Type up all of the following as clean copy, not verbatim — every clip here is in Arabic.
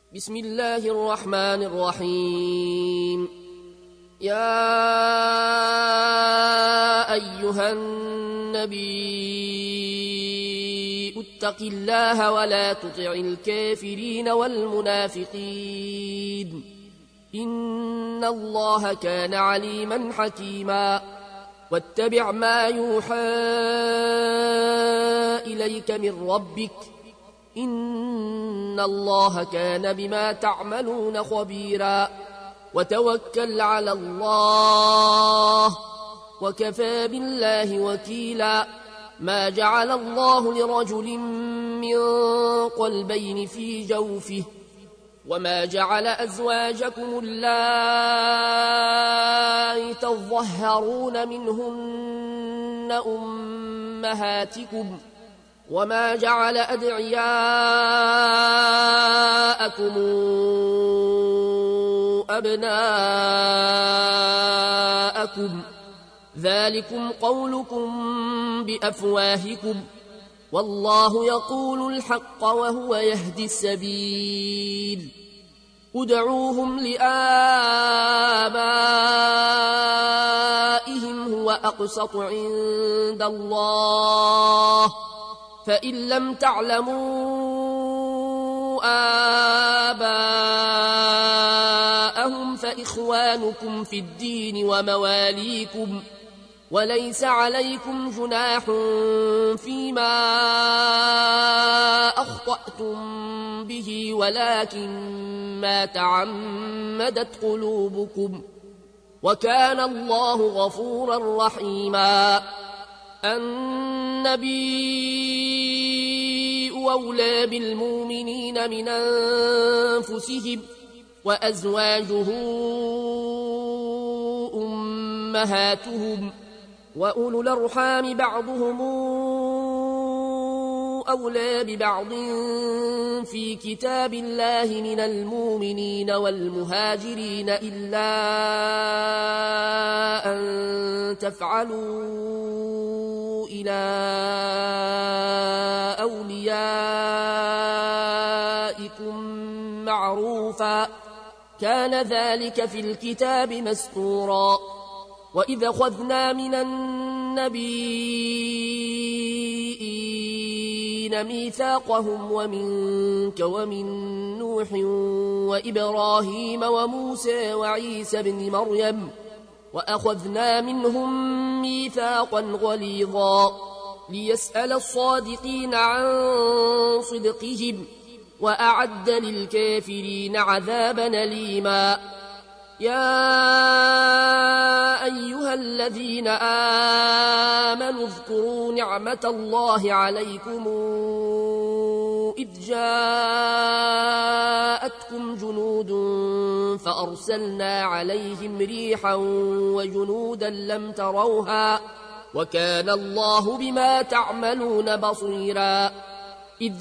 بسم الله الرحمن الرحيم. يا أيها النبي اتق الله ولا تطع الكافرين والمنافقين إن الله كان عليما حكيما. واتبع ما يوحى إليك من ربك إن الله كان بما تعملون خبيرا. وتوكل على الله وكفى بالله وكيلا. ما جعل الله لرجل من قلبين في جوفه وما جعل أزواجكم اللائي تظهرون منهن أمهاتكم وما جعل أدعياءكم أبناءكم ذلكم قولكم بأفواهكم والله يقول الحق وهو يهدي السبيل. ادعوهم لآبائهم هو أقسط عند الله فإن لم تعلموا آباءهم فإخوانكم في الدين ومواليكم وليس عليكم جناح فيما أخطأتم به ولكن ما تعمدت قلوبكم وكان الله غفورا رحيما. النبي أولى بالمؤمنين من أنفسهم وأزواجه أمهاتهم وأولو الأرحام بعضهم أولى ببعض في كتاب الله من المؤمنين والمهاجرين إلا أن تفعلوا إلى أوليائكم معروفا كان ذلك في الكتاب مسطورا. وإذا أخذنا من النبيين ميثاقهم ومنك ومن نوح وإبراهيم وموسى وعيسى بن مريم وأخذنا منهم ميثاقا غليظا ليسأل الصادقين عن صدقهم وأعد للكافرين عذابا أليما. يا أيها الذين آمنوا اذكروا نعمة الله عليكم إذ جاءتكم جنود فأرسلنا عليهم ريحا وجنودا لم تروها وكان الله بما تعملون بصيرا. إذ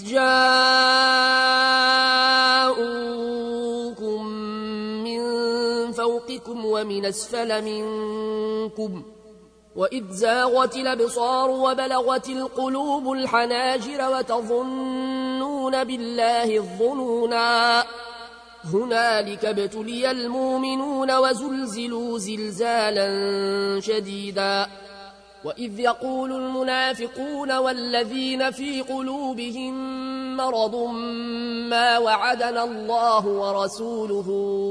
جاءوكم من فوقكم ومن أسفل منكم وإذ زاغت الأبصار وبلغت القلوب الحناجر وتظنون بالله الظنونا هنالك ابتلي المؤمنون وزلزلوا زلزالا شديدا. وإذ يقول المنافقون والذين في قلوبهم مرض ما وعدنا الله ورسوله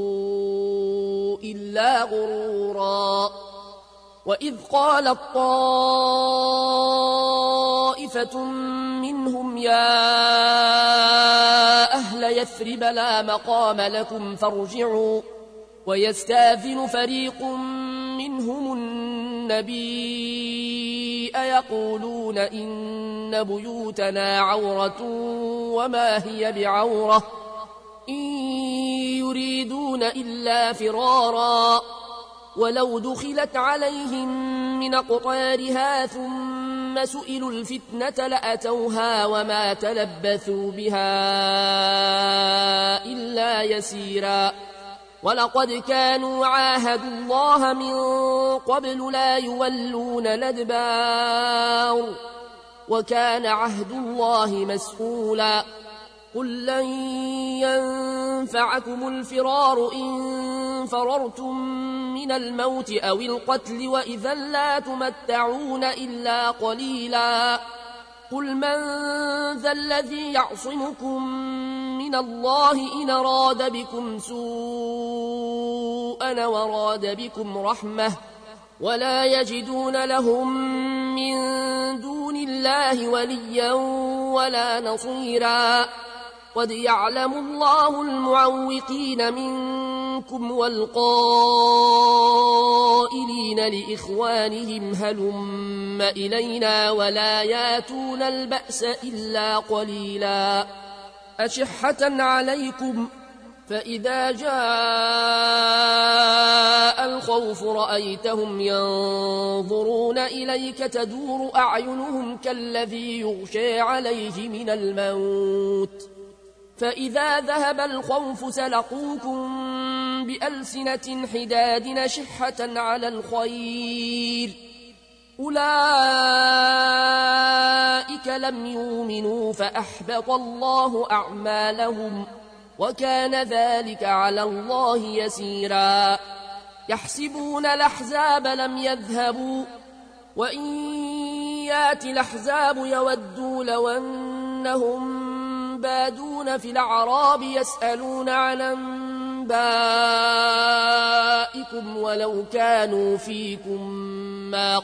إلا غرورا. وإذ قالت طائفة منهم يا أهل يثرب لا مقام لكم فارجعوا ويستاذن فريق منهم النبي يقولون إن بيوتنا عورة وما هي بعورة إن يريدون إلا فرارا ولو دخلت عليهم من أقطارها ثم سئلوا الفتنة لأتوها وما تلبثوا بها إلا يسيرا. ولقد كانوا عاهدوا الله من قبل لا يولون الأدبار وكان عهد الله مسئولا. قل لن ينفعكم الفرار إن فررتم من الموت أو القتل وإذا لا تمتعون إلا قليلا قل من ذا الذي يعصمكم من الله إن أراد بكم سوءا وراد بكم رحمة ولا يجدون لهم من دون الله وليا ولا نصيرا قد يعلم الله المعوقين منكم والقائلين لإخوانهم هلم إلينا ولا ياتون البأس إلا قليلا أشحة عليكم فإذا جاء الخوف رأيتهم ينظرون إليك تدور أعينهم كالذي يغشى عليه من الموت فإذا ذهب الخوف سلقوكم بألسنة حداد نشحة على الخير أولئك لم يؤمنوا فأحبط الله أعمالهم وكان ذلك على الله يسيرا يحسبون الأحزاب لم يذهبوا وإن يأتي الأحزاب يودوا لو أنهم بادون في الأعراب يسألون عن أنبائكم ولو كانوا فيكم ما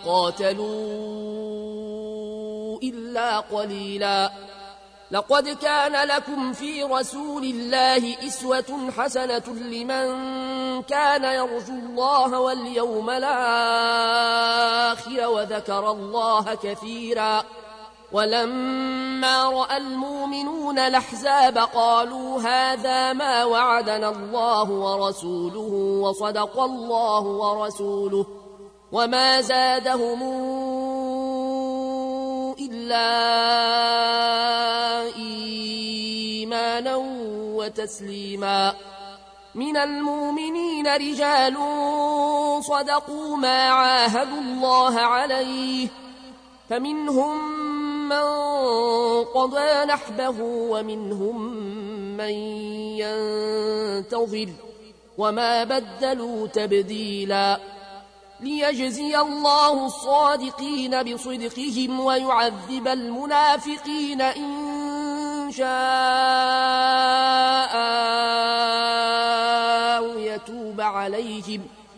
قاتلوا إلا قليلا لقد كان لكم في رسول الله أسوة حسنة لمن كان يرجو الله واليوم الآخر وذكر الله كثيرا ولما رأى المؤمنون الأحزاب قالوا هذا ما وعدنا الله ورسوله وصدق الله ورسوله وما زادهم إلا إيمانا وتسليما من المؤمنين رجال صدقوا ما عاهدوا الله عليه فمنهم من قضى نحبه ومنهم من ينتظر وما بدلوا تبديلا ليجزي الله الصادقين بصدقهم ويعذب المنافقين إن شاء أو يتوب عليهم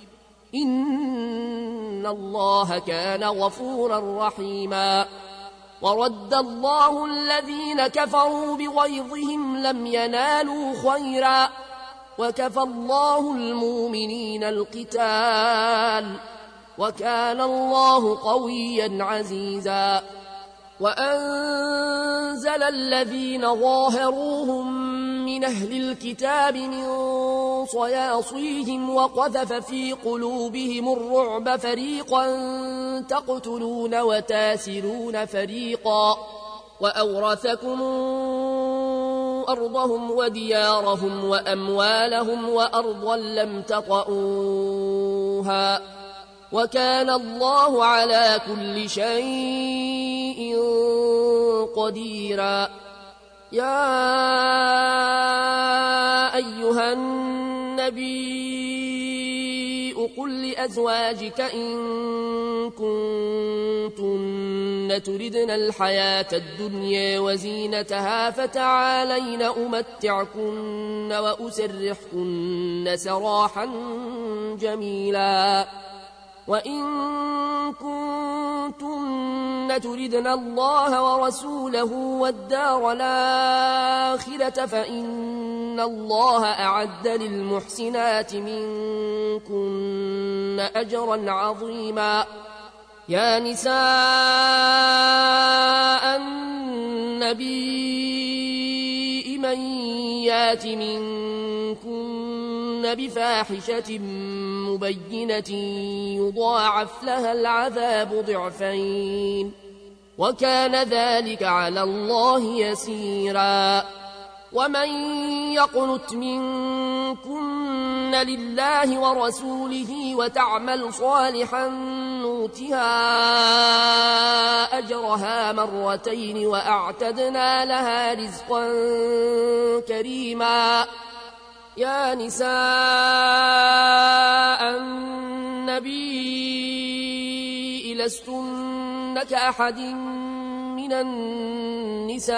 إن الله كان غفورا رحيما ورد الله الذين كفروا بغيظهم لم ينالوا خيرا وكفى الله المؤمنين القتال وكان الله قويا عزيزا وأنزل الذين ظاهروهم من أهل الكتاب من صياصيهم وقذف في قلوبهم الرعب فريقا تقتلون وتاسرون فريقا وأورثكم أرضهم وديارهم وأموالهم وأرضا لم تطئوها وكان الله على كل شيء قديرا يا أيها النبي قل لأزواجك إن كنتن تردن الحياة الدنيا وزينتها فتعالين أمتعكن وأسرحكن سراحا جميلا وإن كنتن تردن الله ورسوله والدار الآخرة فإن الله أعد للمحسنات منكن أجرا عظيما يا نساء النبي من يات منكن بفاحشة مبينة يضاعف لها العذاب ضعفين وكان ذلك على الله يسيرا ومن يقنت منكن لله ورسوله وتعمل صالحا نؤتها أجرها مرتين وأعتدنا لها رزقا كريما. يا نساء النبي لستن كأحد من النساء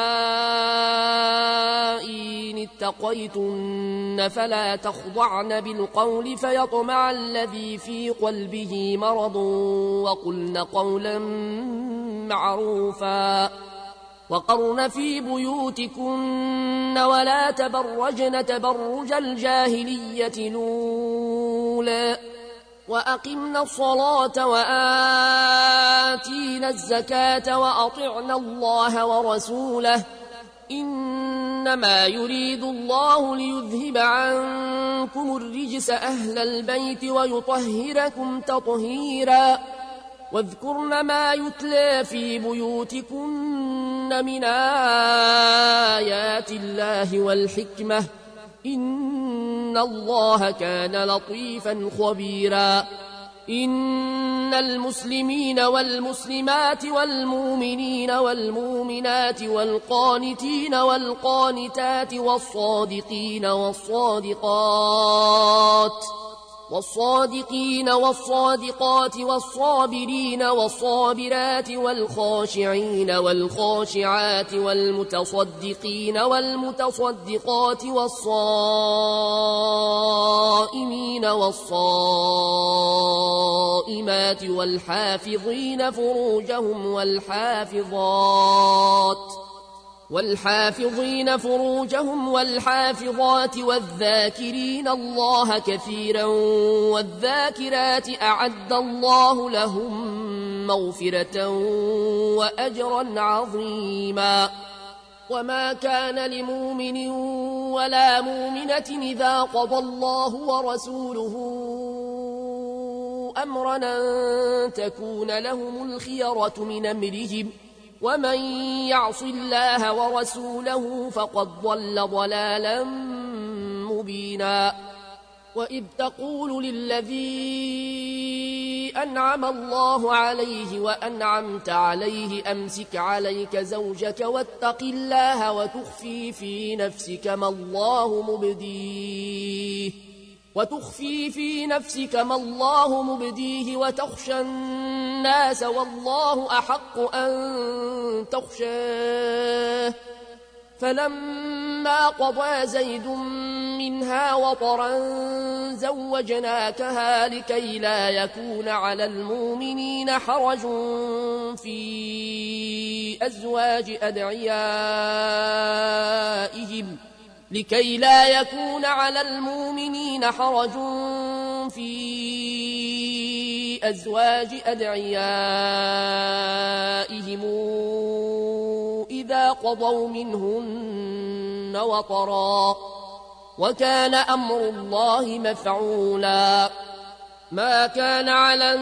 إن اتقيتن فلا تخضعن بالقول فيطمع الذي في قلبه مرض وقلن قولا معروفا. وقرن في بيوتكن ولا تبرجن تبرج الجاهلية الأولى وأقمنا الصلاة وآتينا الزكاة وأطعنا الله ورسوله إنما يريد الله ليذهب عنكم الرجس أهل البيت ويطهركم تطهيرا. واذكرن ما يتلى في بيوتكن من آيات الله والحكمة إن الله كان لطيفا خبيرا. إن المسلمين والمسلمات والمؤمنين والمؤمنات والقانتين والقانتات والصادقين والصادقات والصابرين والصابرات والخاشعين والخاشعات والمتصدقين والمتصدقات والصائمين والصائمات والحافظين فروجهم والحافظات والذاكرين الله كثيرا والذاكرات أعد الله لهم مغفرة وأجرا عظيما. وما كان لمؤمن ولا مؤمنة إذا قضى الله ورسوله أمرا أن تكون لهم الخيرة من أمرهم ومن يعص الله ورسوله فقد ضل ضلالا مبينا. وإذ تقول للذي أنعم الله عليه وأنعمت عليه أمسك عليك زوجك واتق الله وتخفي في نفسك ما الله مبديه وتخشى الناس والله أحق أن تخشاه. فلما قضى زيد منها وطرا زوجناكها لكي لا يكون على المؤمنين حرج في أزواج أدعيائهم إذا قضوا منهن وطرا وكان أمر الله مفعولا. ما كان على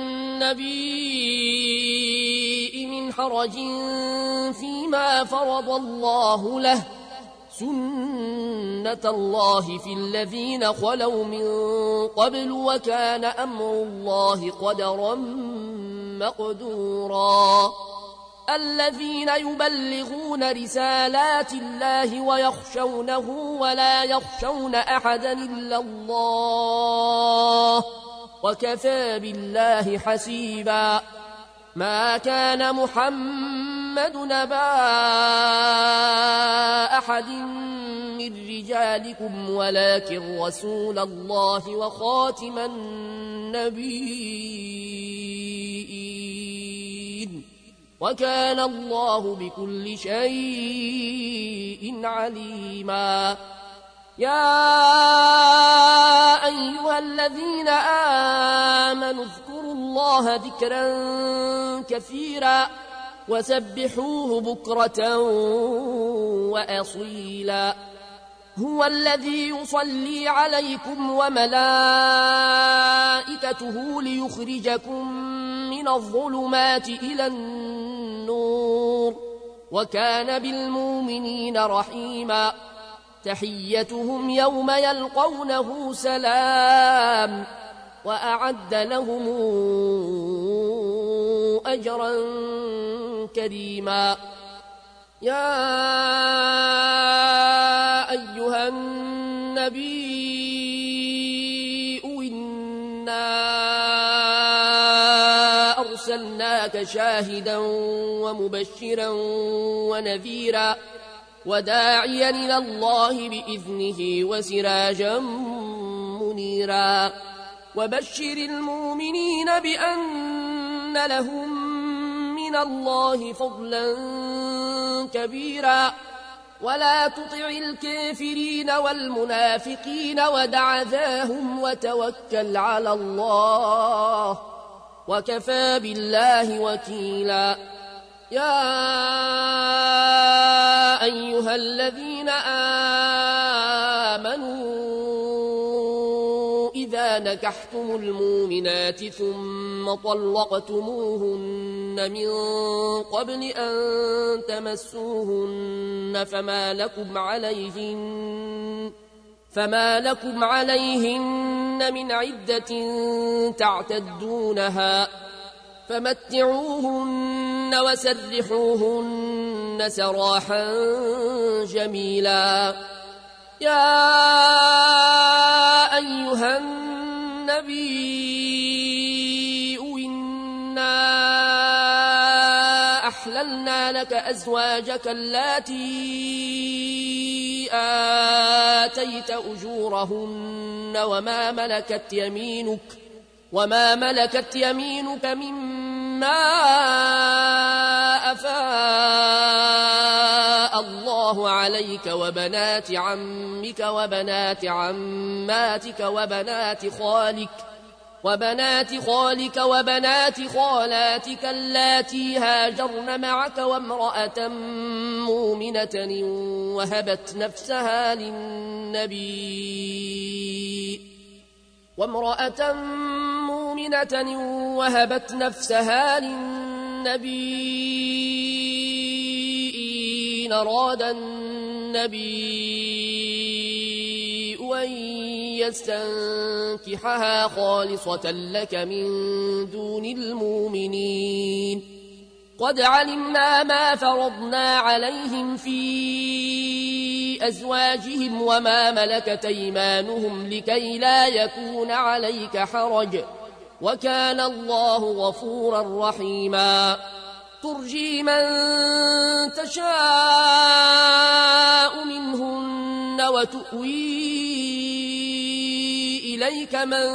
النبي من حرج فيما فرض الله له سنة الله في الذين خلوا من قبل وكان أمر الله قدرا مقدورا. الذين يبلغون رسالات الله ويخشونه ولا يخشون أحدا إلا الله وكفى بالله حسيبا. ما كان محمد نبا أحد من رجالكم ولكن رسول الله وخاتم النبيين وكان الله بكل شيء عليما. يا أيها الذين آمنوا اذكروا الله ذكرا كثيرا وسبحوه بكرة وأصيلا. هو الذي يصلي عليكم وملائكته ليخرجكم من الظلمات إلى النور وكان بالمؤمنين رحيما. تحيتهم يوم يلقونه سلام وأعد لهم أجرا كريما. يا أيها النبي إنا أرسلناك شاهدا ومبشرا ونذيرا وداعيا إلى الله بإذنه وسراجا منيرا وبشر المؤمنين بأن لهم من الله فضلا كبيرا ولا تطع الكافرين والمنافقين ودع ذاهم وتوكل على الله وكفى بالله وكيلا. يا أيها الذين آمنوا إذا نكحتم المؤمنات ثم طلقتموهن من قبل أن تمسوهن فما لكم عليهن من عدة تعتدونها فمتعوهن وسرحوهن سراحا جميلا. يا أيها النبي إنا أحللنا لك أزواجك اللاتي آتيت أجورهن وما ملكت يمينك مما أفاء الله عليك وبنات عمك وبنات عماتك وبنات خالك وبنات خالاتك اللاتي هاجرن معك وامرأة مؤمنة وهبت نفسها للنبي إن أراد النبي أن يستنكحها خالصة لك من دون المؤمنين. قد علمنا ما فرضنا عليهم في أزواجهم وما ملكت أيمانهم لكي لا يكون عليك حرج وكان الله غفورا رحيما. ترجي من تشاء منهن وتؤوي إليك من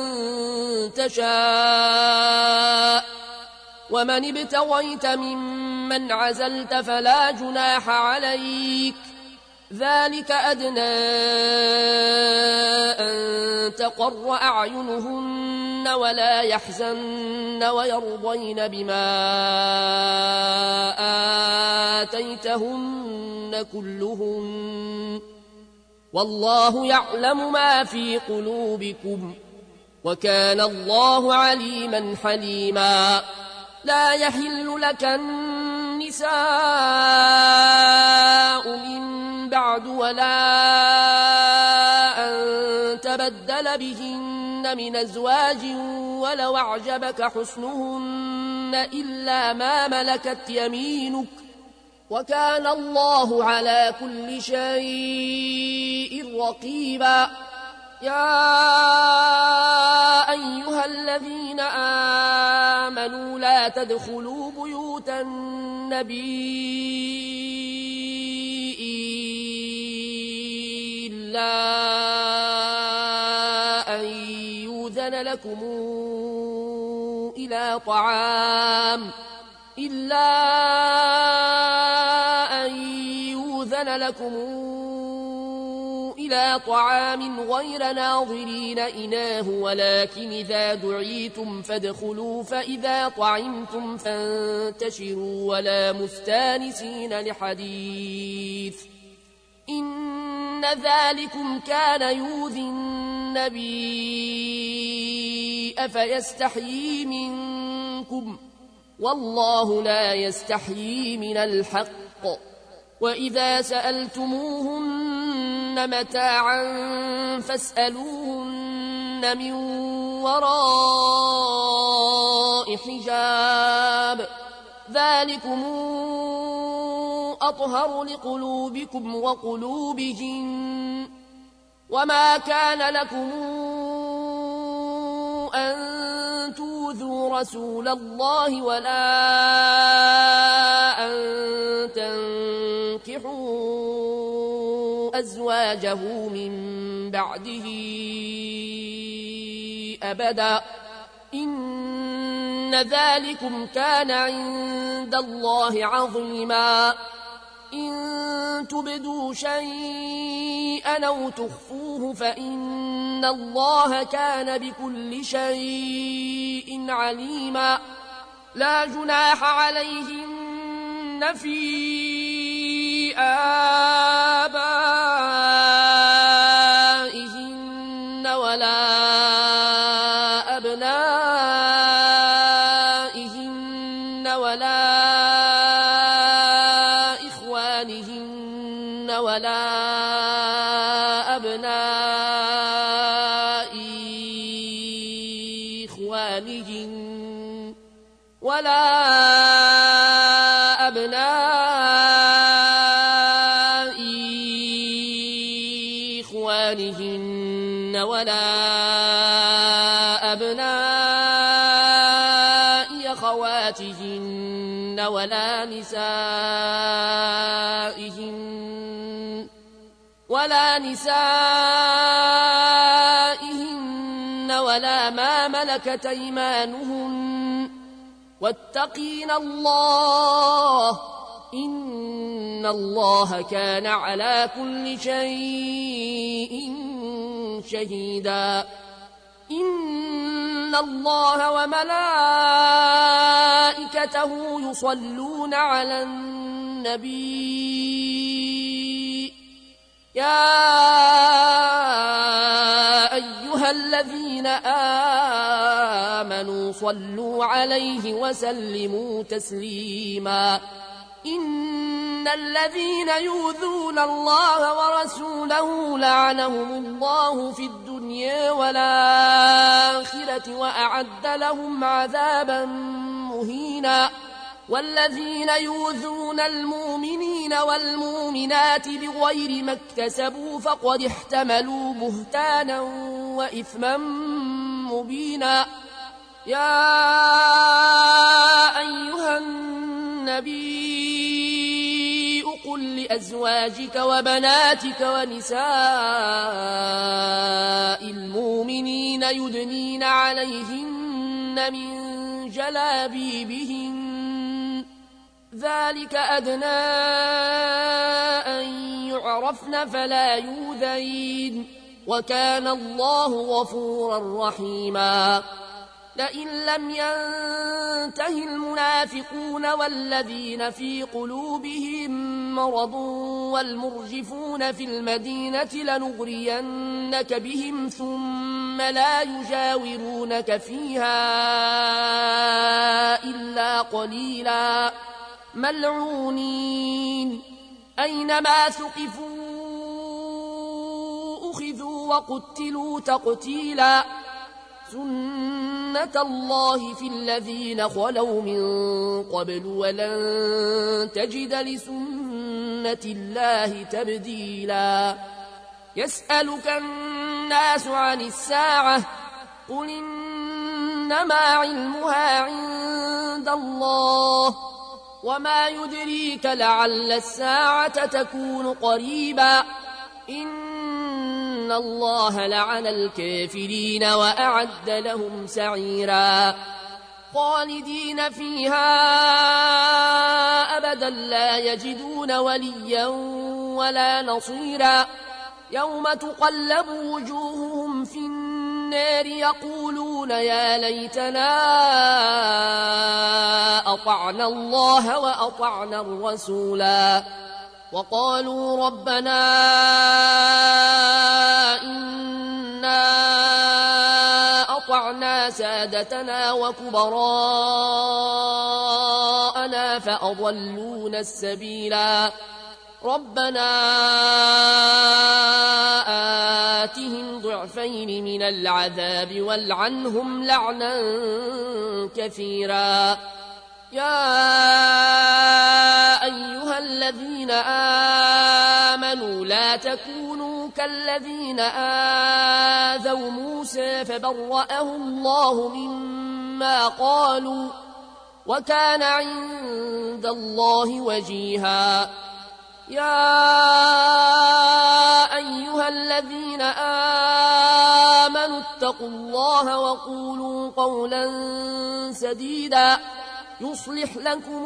تشاء ومن ابتغيت ممن عزلت فلا جناح عليك ذلك أدنى أن تقر أعينهن ولا يحزن ويرضين بما آتيتهن كلهن والله يعلم ما في قلوبكم وكان الله عليما حليما. لا يحل لك النساء من بعد ولا أن تبدل بهن من أزواج ولو أعجبك حسنهن إلا ما ملكت يمينك وكان الله على كل شيء رقيبا. يا أيها الذين آمنوا لا تدخلوا بيوت النبي إلا أن يؤذن لكم إلى طعام غير ناظرين إناه ولكن إذا دعيتم فادخلوا فإذا طعمتم فانتشروا ولا مستانسين لحديث إن ذلكم كان يؤذي النبي أفيستحيي منكم والله لا يستحيي من الحق. وإذا سألتموهن متاعا فاسألوهن من وراء حجاب ذلكم أطهر لقلوبكم وقلوبهم وما كان لكم أن تؤذوا رسول الله ولا أن تنكحوا أزواجه من بعده أبدا إن ذلكم كان عند الله عظيما إن تبدوا شيئا أو تخفوه فإن الله كان بكل شيء عليما لا جناح عليهن في آبائهن ولا أبنائهن ولا إخوانهن ولا أبناء إخوانهن ولا أبناء إخوانهن ولا أبناء أخواتهن ولا نسائهن ولا ما ملكت أيمانهن واتقين الله إن الله كان على كل شيء شهيدا إن الله وملائكته يصلون على النبي يا أيها الذين آمنوا صلوا عليه وسلموا تسليما إن الذين يؤذون الله ورسوله لعنهم الله في الدنيا والآخرة وأعد لهم عذابا مهينا والذين يؤذون المؤمنين والمؤمنات بغير ما اكتسبوا فقد احتملوا بهتانا وإثما مبينا يا أيها النبي قل لأزواجك وبناتك ونساء المؤمنين يدنين عليهن من جلابيبهن ذلك أدنى أن يعرفن فلا يؤذين وكان الله غفورا رحيما لئن لم ينته المنافقون والذين في قلوبهم مرض والمرجفون في المدينة لنغرينك بهم ثم لا يجاورونك فيها إلا قليلا ملعونين أينما ثقفوا أخذوا وقتلوا تقتيلا سنة الله في الذين خلوا من قبل ولن تجد لسنة الله تبديلا يسألك الناس عن الساعة قل إنما علمها عند الله وما يدريك لعل الساعة تكون قريبا إن الله لعن الكافرين وأعد لهم سعيرا خالدين فيها أبدا لا يجدون وليا ولا نصيرا يوم تقلب وجوههم في النار يقولون يا ليتنا أطعنا الله وأطعنا الرسولا وقالوا ربنا إنا أطعنا سادتنا وكبراءنا فأضلونا السبيلا ربنا آتهم ضعفين من العذاب والعنهم لعنا كثيرا يا أيها الذين آمنوا لا تكونوا كالذين آذوا موسى فبرأه الله مما قالوا وكان عند الله وجيها يا أيها الذين آمنوا اتقوا الله وقولوا قولا سديدا يصلح لكم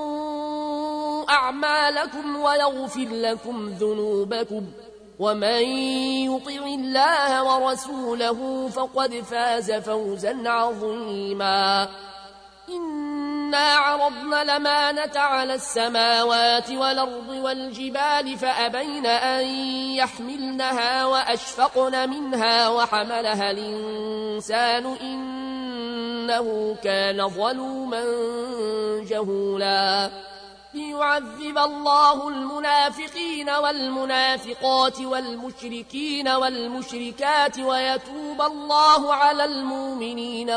أعمالكم ويغفر لكم ذنوبكم ومن يطع الله ورسوله فقد فاز فوزا عظيما إنا عرضنا الأمانة على السماوات والأرض والجبال فأبين أن يحملنها وأشفقن منها وحملها الإنسان إنه كان ظلوما جهولا ليعذب الله المنافقين والمنافقات والمشركين والمشركات ويتوب الله على المؤمنين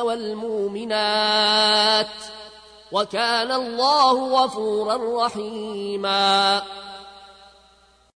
والمؤمنات وكان الله غفورا رحيما